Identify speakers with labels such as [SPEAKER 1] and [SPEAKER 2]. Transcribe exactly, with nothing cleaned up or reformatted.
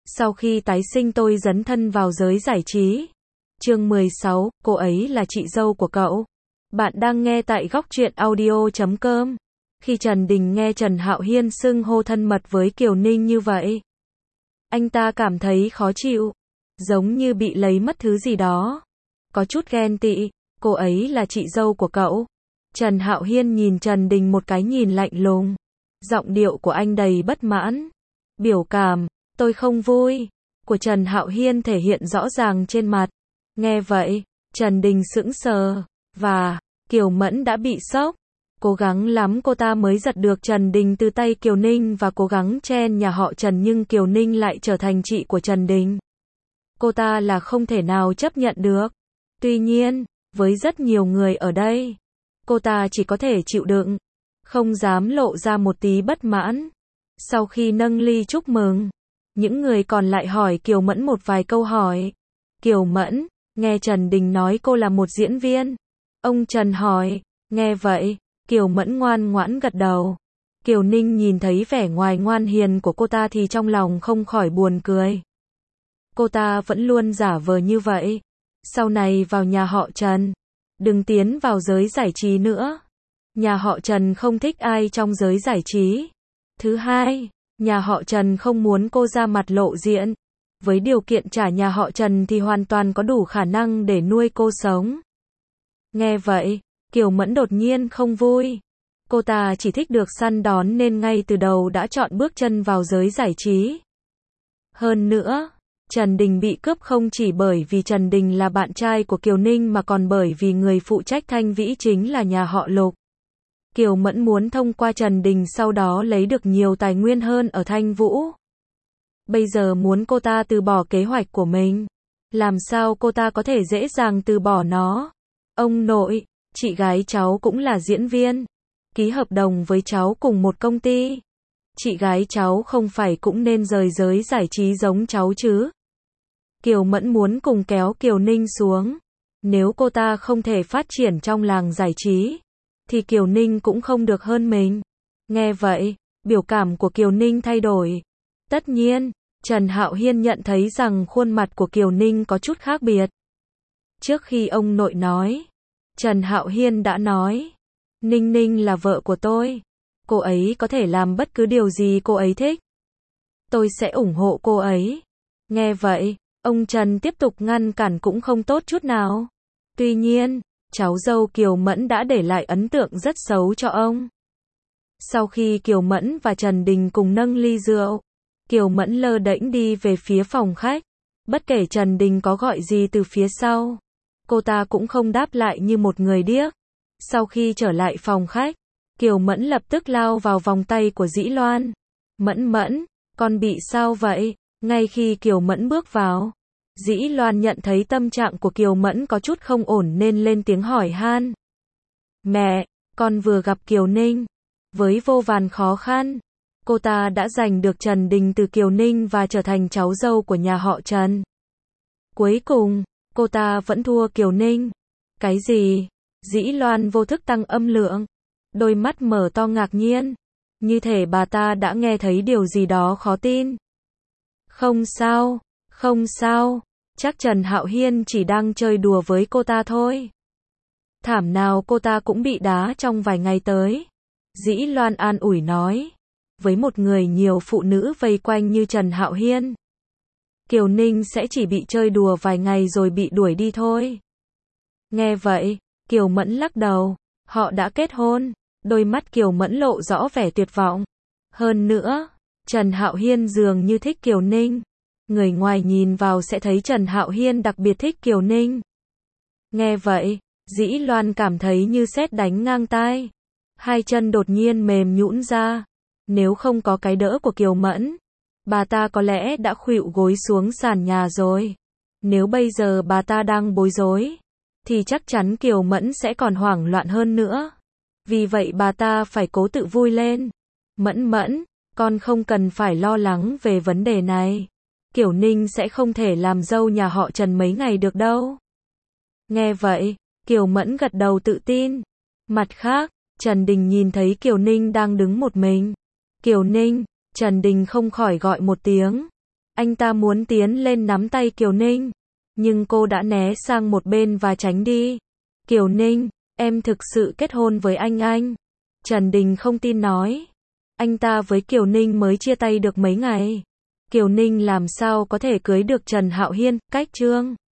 [SPEAKER 1] Sau khi tái sinh tôi dấn thân vào giới giải trí. Chương mười sáu, cô ấy là chị dâu của cậu. Bạn đang nghe tại góc truyện audio chấm com. Khi Trần Đình nghe Trần Hạo Hiên xưng hô thân mật với Kiều Ninh như vậy, anh ta cảm thấy khó chịu, giống như bị lấy mất thứ gì đó. Có chút ghen tị, cô ấy là chị dâu của cậu. Trần Hạo Hiên nhìn Trần Đình một cái nhìn lạnh lùng. Giọng điệu của anh đầy bất mãn. Biểu cảm, tôi không vui, của Trần Hạo Hiên thể hiện rõ ràng trên mặt. Nghe vậy, Trần Đình sững sờ, và Kiều Mẫn đã bị sốc. Cố gắng lắm cô ta mới giật được Trần Đình từ tay Kiều Ninh và cố gắng chen nhà họ Trần, nhưng Kiều Ninh lại trở thành chị của Trần Đình. Cô ta là không thể nào chấp nhận được. Tuy nhiên, với rất nhiều người ở đây, cô ta chỉ có thể chịu đựng, không dám lộ ra một tí bất mãn. Sau khi nâng ly chúc mừng, những người còn lại hỏi Kiều Mẫn một vài câu hỏi. Kiều Mẫn, nghe Trần Đình nói cô là một diễn viên. Ông Trần hỏi, nghe vậy, Kiều Mẫn ngoan ngoãn gật đầu. Kiều Ninh nhìn thấy vẻ ngoài ngoan hiền của cô ta thì trong lòng không khỏi buồn cười. Cô ta vẫn luôn giả vờ như vậy. Sau này vào nhà họ Trần, đừng tiến vào giới giải trí nữa. Nhà họ Trần không thích ai trong giới giải trí. Thứ hai, nhà họ Trần không muốn cô ra mặt lộ diện. Với điều kiện trả nhà họ Trần thì hoàn toàn có đủ khả năng để nuôi cô sống. Nghe vậy, Kiều Mẫn đột nhiên không vui. Cô ta chỉ thích được săn đón nên ngay từ đầu đã chọn bước chân vào giới giải trí. Hơn nữa, Trần Đình bị cướp không chỉ bởi vì Trần Đình là bạn trai của Kiều Ninh mà còn bởi vì người phụ trách Thanh Vĩ chính là nhà họ Lục. Kiều Mẫn muốn thông qua Trần Đình sau đó lấy được nhiều tài nguyên hơn ở Thanh Vũ. Bây giờ muốn cô ta từ bỏ kế hoạch của mình. Làm sao cô ta có thể dễ dàng từ bỏ nó? Ông nội, chị gái cháu cũng là diễn viên. Ký hợp đồng với cháu cùng một công ty. Chị gái cháu không phải cũng nên rời giới giải trí giống cháu chứ? Kiều Mẫn muốn cùng kéo Kiều Ninh xuống. Nếu cô ta không thể phát triển trong làng giải trí, thì Kiều Ninh cũng không được hơn mình. Nghe vậy, biểu cảm của Kiều Ninh thay đổi. Tất nhiên, Trần Hạo Hiên nhận thấy rằng khuôn mặt của Kiều Ninh có chút khác biệt. Trước khi ông nội nói, Trần Hạo Hiên đã nói, Ninh Ninh là vợ của tôi. Cô ấy có thể làm bất cứ điều gì cô ấy thích. Tôi sẽ ủng hộ cô ấy. Nghe vậy, ông Trần tiếp tục ngăn cản cũng không tốt chút nào. Tuy nhiên, cháu dâu Kiều Mẫn đã để lại ấn tượng rất xấu cho ông. Sau khi Kiều Mẫn và Trần Đình cùng nâng ly rượu, Kiều Mẫn lơ đễnh đi về phía phòng khách. Bất kể Trần Đình có gọi gì từ phía sau, cô ta cũng không đáp lại như một người điếc. Sau khi trở lại phòng khách, Kiều Mẫn lập tức lao vào vòng tay của Dĩ Loan. Mẫn Mẫn, con bị sao vậy? Ngay khi Kiều Mẫn bước vào, Dĩ Loan nhận thấy tâm trạng của Kiều Mẫn có chút không ổn nên lên tiếng hỏi han. Mẹ, con vừa gặp Kiều Ninh. Với vô vàn khó khăn, cô ta đã giành được Trần Đình từ Kiều Ninh và trở thành cháu dâu của nhà họ Trần. Cuối cùng, cô ta vẫn thua Kiều Ninh. Cái gì? Dĩ Loan vô thức tăng âm lượng. Đôi mắt mở to ngạc nhiên. Như thể bà ta đã nghe thấy điều gì đó khó tin. Không sao, không sao. Chắc Trần Hạo Hiên chỉ đang chơi đùa với cô ta thôi. Thảm nào cô ta cũng bị đá trong vài ngày tới. Dĩ Loan an ủi nói. Với một người nhiều phụ nữ vây quanh như Trần Hạo Hiên, Kiều Ninh sẽ chỉ bị chơi đùa vài ngày rồi bị đuổi đi thôi. Nghe vậy, Kiều Mẫn lắc đầu. Họ đã kết hôn. Đôi mắt Kiều Mẫn lộ rõ vẻ tuyệt vọng. Hơn nữa, Trần Hạo Hiên dường như thích Kiều Ninh. Người ngoài nhìn vào sẽ thấy Trần Hạo Hiên đặc biệt thích Kiều Ninh. Nghe vậy, Dĩ Loan cảm thấy như sét đánh ngang tai. Hai chân đột nhiên mềm nhũn ra. Nếu không có cái đỡ của Kiều Mẫn, bà ta có lẽ đã khuỵu gối xuống sàn nhà rồi. Nếu bây giờ bà ta đang bối rối, thì chắc chắn Kiều Mẫn sẽ còn hoảng loạn hơn nữa. Vì vậy bà ta phải cố tự vui lên. Mẫn Mẫn, con không cần phải lo lắng về vấn đề này. Kiều Ninh sẽ không thể làm dâu nhà họ Trần mấy ngày được đâu. Nghe vậy, Kiều Mẫn gật đầu tự tin. Mặt khác, Trần Đình nhìn thấy Kiều Ninh đang đứng một mình. Kiều Ninh, Trần Đình không khỏi gọi một tiếng. Anh ta muốn tiến lên nắm tay Kiều Ninh, nhưng cô đã né sang một bên và tránh đi. Kiều Ninh, em thực sự kết hôn với anh anh. Trần Đình không tin nói. Anh ta với Kiều Ninh mới chia tay được mấy ngày. Kiều Ninh làm sao có thể cưới được Trần Hạo Hiên, cách chương.